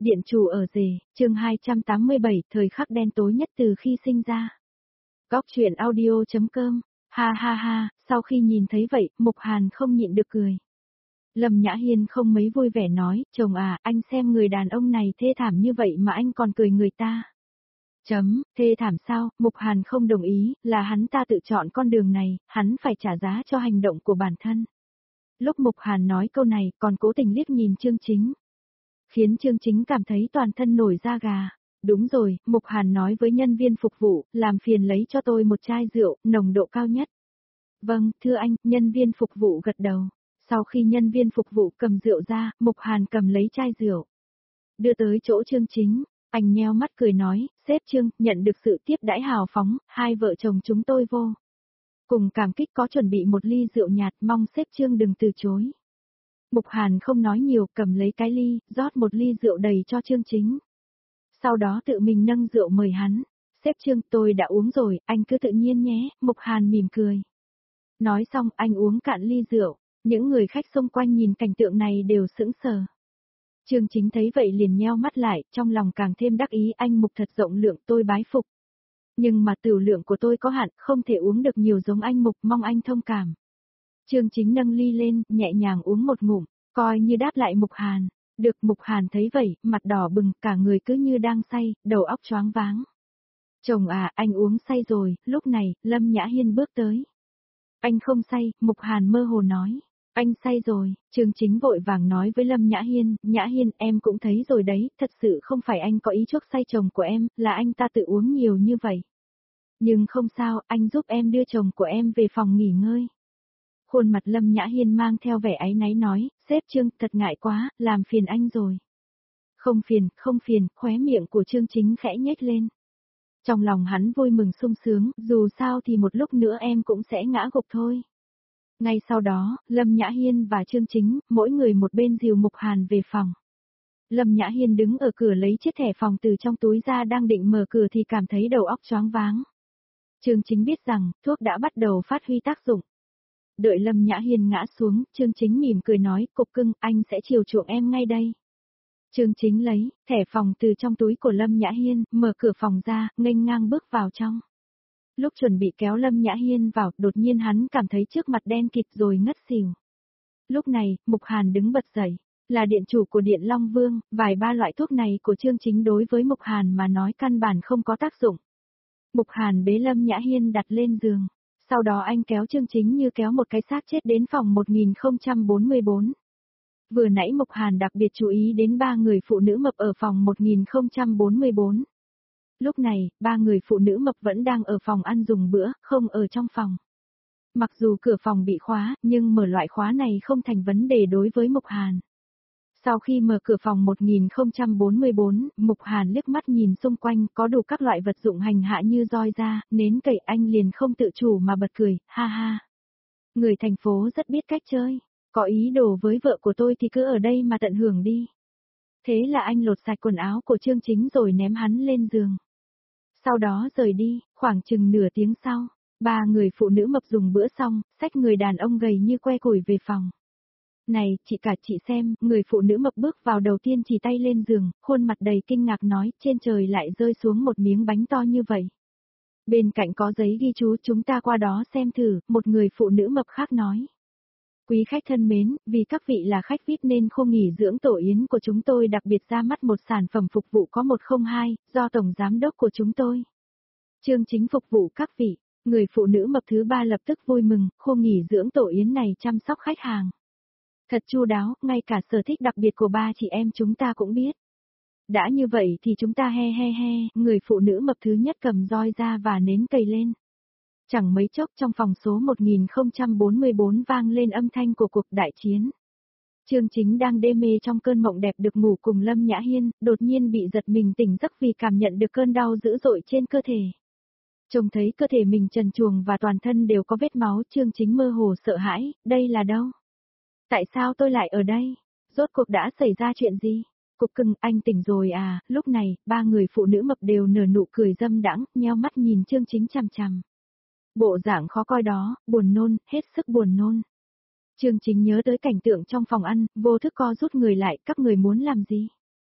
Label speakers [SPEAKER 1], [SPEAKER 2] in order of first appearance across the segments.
[SPEAKER 1] Điện chủ ở rể, chương 287, thời khắc đen tối nhất từ khi sinh ra. Góc truyện audio.com, ha ha ha, sau khi nhìn thấy vậy, Mục Hàn không nhịn được cười. Lâm Nhã Hiên không mấy vui vẻ nói, chồng à, anh xem người đàn ông này thê thảm như vậy mà anh còn cười người ta. Thê thảm sao, Mục Hàn không đồng ý, là hắn ta tự chọn con đường này, hắn phải trả giá cho hành động của bản thân. Lúc Mục Hàn nói câu này, còn cố tình liếc nhìn Chương Chính. Khiến Chương Chính cảm thấy toàn thân nổi da gà. Đúng rồi, Mục Hàn nói với nhân viên phục vụ, làm phiền lấy cho tôi một chai rượu, nồng độ cao nhất. Vâng, thưa anh, nhân viên phục vụ gật đầu. Sau khi nhân viên phục vụ cầm rượu ra, Mục Hàn cầm lấy chai rượu. Đưa tới chỗ Chương Chính, anh nheo mắt cười nói, sếp Chương, nhận được sự tiếp đãi hào phóng, hai vợ chồng chúng tôi vô cùng cảm kích có chuẩn bị một ly rượu nhạt, mong sếp Chương đừng từ chối. Mục Hàn không nói nhiều, cầm lấy cái ly, rót một ly rượu đầy cho Chương Chính. Sau đó tự mình nâng rượu mời hắn. Sếp Chương, tôi đã uống rồi, anh cứ tự nhiên nhé, Mục Hàn mỉm cười. Nói xong, anh uống cạn ly rượu. Những người khách xung quanh nhìn cảnh tượng này đều sững sờ. Chương Chính thấy vậy liền nheo mắt lại, trong lòng càng thêm đắc ý, anh Mục thật rộng lượng, tôi bái phục. Nhưng mà tửu lượng của tôi có hạn, không thể uống được nhiều giống anh Mục, mong anh thông cảm. Chương Chính nâng ly lên, nhẹ nhàng uống một ngụm, coi như đáp lại Mục Hàn. Được, Mục Hàn thấy vậy, mặt đỏ bừng, cả người cứ như đang say, đầu óc choáng váng. Chồng à, anh uống say rồi, lúc này, Lâm Nhã Hiên bước tới. Anh không say, Mục Hàn mơ hồ nói. Anh say rồi, Chương Chính vội vàng nói với Lâm Nhã Hiên em cũng thấy rồi đấy, thật sự không phải anh có ý chuốc say chồng của em, là anh ta tự uống nhiều như vậy. Nhưng không sao, anh giúp em đưa chồng của em về phòng nghỉ ngơi. Khuôn mặt Lâm Nhã Hiên mang theo vẻ áy náy nói, sếp Chương, thật ngại quá, làm phiền anh rồi. Không phiền, khóe miệng của Chương Chính khẽ nhếch lên. Trong lòng hắn vui mừng sung sướng, dù sao thì một lúc nữa em cũng sẽ ngã gục thôi. Ngay sau đó, Lâm Nhã Hiên và Chương Chính, mỗi người một bên dìu Mục Hàn về phòng. Lâm Nhã Hiên đứng ở cửa lấy chiếc thẻ phòng từ trong túi ra đang định mở cửa thì cảm thấy đầu óc choáng váng. Chương Chính biết rằng, thuốc đã bắt đầu phát huy tác dụng. Đợi Lâm Nhã Hiên ngã xuống, Chương Chính mỉm cười nói, cục cưng, anh sẽ chiều chuộng em ngay đây. Chương Chính lấy thẻ phòng từ trong túi của Lâm Nhã Hiên, mở cửa phòng ra, nghênh ngang bước vào trong. Lúc chuẩn bị kéo Lâm Nhã Hiên vào, đột nhiên hắn cảm thấy trước mặt đen kịt rồi ngất xỉu. Lúc này, Mục Hàn đứng bật dậy, là điện chủ của Điện Long Vương, vài ba loại thuốc này của Chương Chính đối với Mục Hàn mà nói căn bản không có tác dụng. Mục Hàn bế Lâm Nhã Hiên đặt lên giường. Sau đó anh kéo Chương Chính như kéo một cái xác chết đến phòng 1044. Vừa nãy Mục Hàn đặc biệt chú ý đến ba người phụ nữ mập ở phòng 1044. Lúc này, ba người phụ nữ mập vẫn đang ở phòng ăn dùng bữa, không ở trong phòng. Mặc dù cửa phòng bị khóa, nhưng mở loại khóa này không thành vấn đề đối với Mục Hàn. Sau khi mở cửa phòng 1044, Mục Hàn liếc mắt nhìn xung quanh có đủ các loại vật dụng hành hạ như roi da, nến cậy, anh liền không tự chủ mà bật cười, ha ha. Người thành phố rất biết cách chơi, có ý đồ với vợ của tôi thì cứ ở đây mà tận hưởng đi. Thế là anh lột sạch quần áo của Chương Chính rồi ném hắn lên giường. Sau đó rời đi, khoảng chừng nửa tiếng sau, ba người phụ nữ mập dùng bữa xong, xách người đàn ông gầy như que củi về phòng. Này, chị xem, người phụ nữ mập bước vào đầu tiên chỉ tay lên giường, khuôn mặt đầy kinh ngạc nói, trên trời lại rơi xuống một miếng bánh to như vậy. Bên cạnh có giấy ghi chú, chúng ta qua đó xem thử, một người phụ nữ mập khác nói. Quý khách thân mến, vì các vị là khách VIP nên khu nghỉ dưỡng Tổ Yến của chúng tôi đặc biệt ra mắt một sản phẩm phục vụ có 102, do Tổng Giám đốc của chúng tôi. Chương Chính phục vụ các vị, người phụ nữ mập thứ ba lập tức vui mừng, khu nghỉ dưỡng Tổ Yến này chăm sóc khách hàng. Thật chu đáo, ngay cả sở thích đặc biệt của ba chị em chúng ta cũng biết. Đã như vậy thì chúng ta he, người phụ nữ mập thứ nhất cầm roi ra và nến cầy lên. Chẳng mấy chốc trong phòng số 1044 vang lên âm thanh của cuộc đại chiến. Chương Chính đang đê mê trong cơn mộng đẹp được ngủ cùng Lâm Nhã Hiên, đột nhiên bị giật mình tỉnh giấc vì cảm nhận được cơn đau dữ dội trên cơ thể. Trông thấy cơ thể mình trần truồng và toàn thân đều có vết máu, Chương Chính mơ hồ sợ hãi, đây là đâu? Tại sao tôi lại ở đây? Rốt cuộc đã xảy ra chuyện gì? Cục cưng, anh tỉnh rồi à? Lúc này, ba người phụ nữ mập đều nở nụ cười dâm đãng, nheo mắt nhìn Chương Chính chằm chằm. Bộ dạng khó coi đó, buồn nôn, hết sức buồn nôn. Chương Chính nhớ tới cảnh tượng trong phòng ăn, vô thức co rút người lại, các người muốn làm gì?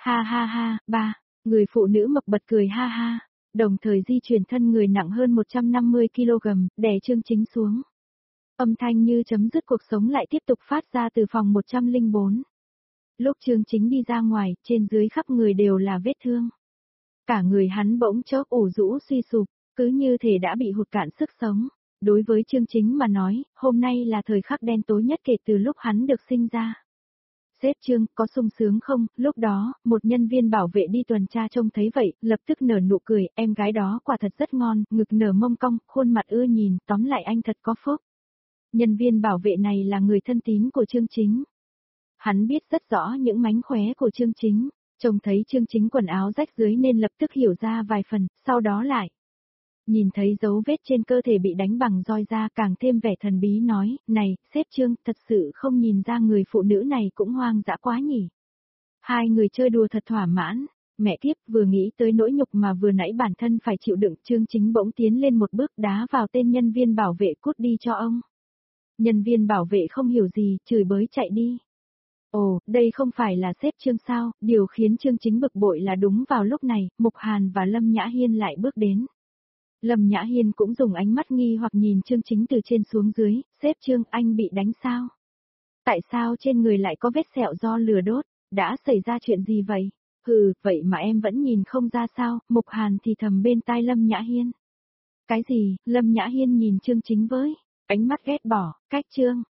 [SPEAKER 1] Ha ha ha, ba. Người phụ nữ mập bật cười ha ha, đồng thời di chuyển thân người nặng hơn 150 kg, đè Chương Chính xuống. Âm thanh như chấm dứt cuộc sống lại tiếp tục phát ra từ phòng 104. Lúc Chương Chính đi ra ngoài, trên dưới khắp người đều là vết thương. Cả người hắn bỗng chốc ủ rũ suy sụp, cứ như thể đã bị hụt cạn sức sống. Đối với Chương Chính mà nói, hôm nay là thời khắc đen tối nhất kể từ lúc hắn được sinh ra. Sếp Trương, có sung sướng không? Lúc đó, một nhân viên bảo vệ đi tuần tra trông thấy vậy, lập tức nở nụ cười, em gái đó quả thật rất ngon, ngực nở mông cong, khuôn mặt ưa nhìn, tóm lại anh thật có phúc. Nhân viên bảo vệ này là người thân tín của Chương Chính. Hắn biết rất rõ những mánh khóe của Chương Chính, trông thấy Chương Chính quần áo rách dưới nên lập tức hiểu ra vài phần, sau đó lại. Nhìn thấy dấu vết trên cơ thể bị đánh bằng roi da càng thêm vẻ thần bí nói, này, sếp Trương, thật sự không nhìn ra người phụ nữ này cũng hoang dã quá nhỉ. Hai người chơi đùa thật thỏa mãn, mẹ kiếp vừa nghĩ tới nỗi nhục mà vừa nãy bản thân phải chịu đựng, Chương Chính bỗng tiến lên một bước đá vào tên nhân viên bảo vệ cút đi cho ông. Nhân viên bảo vệ không hiểu gì, chửi bới chạy đi. Ồ, đây không phải là sếp Trương sao, điều khiến Chương Chính bực bội là đúng vào lúc này, Mục Hàn và Lâm Nhã Hiên lại bước đến. Lâm Nhã Hiên cũng dùng ánh mắt nghi hoặc nhìn Chương Chính từ trên xuống dưới, sếp Trương anh bị đánh sao? Tại sao trên người lại có vết sẹo do lửa đốt, đã xảy ra chuyện gì vậy? Hừ, vậy mà em vẫn nhìn không ra sao, Mục Hàn thì thầm bên tai Lâm Nhã Hiên. Cái gì, Lâm Nhã Hiên nhìn Chương Chính với ánh mắt ghét bỏ, cách Trương.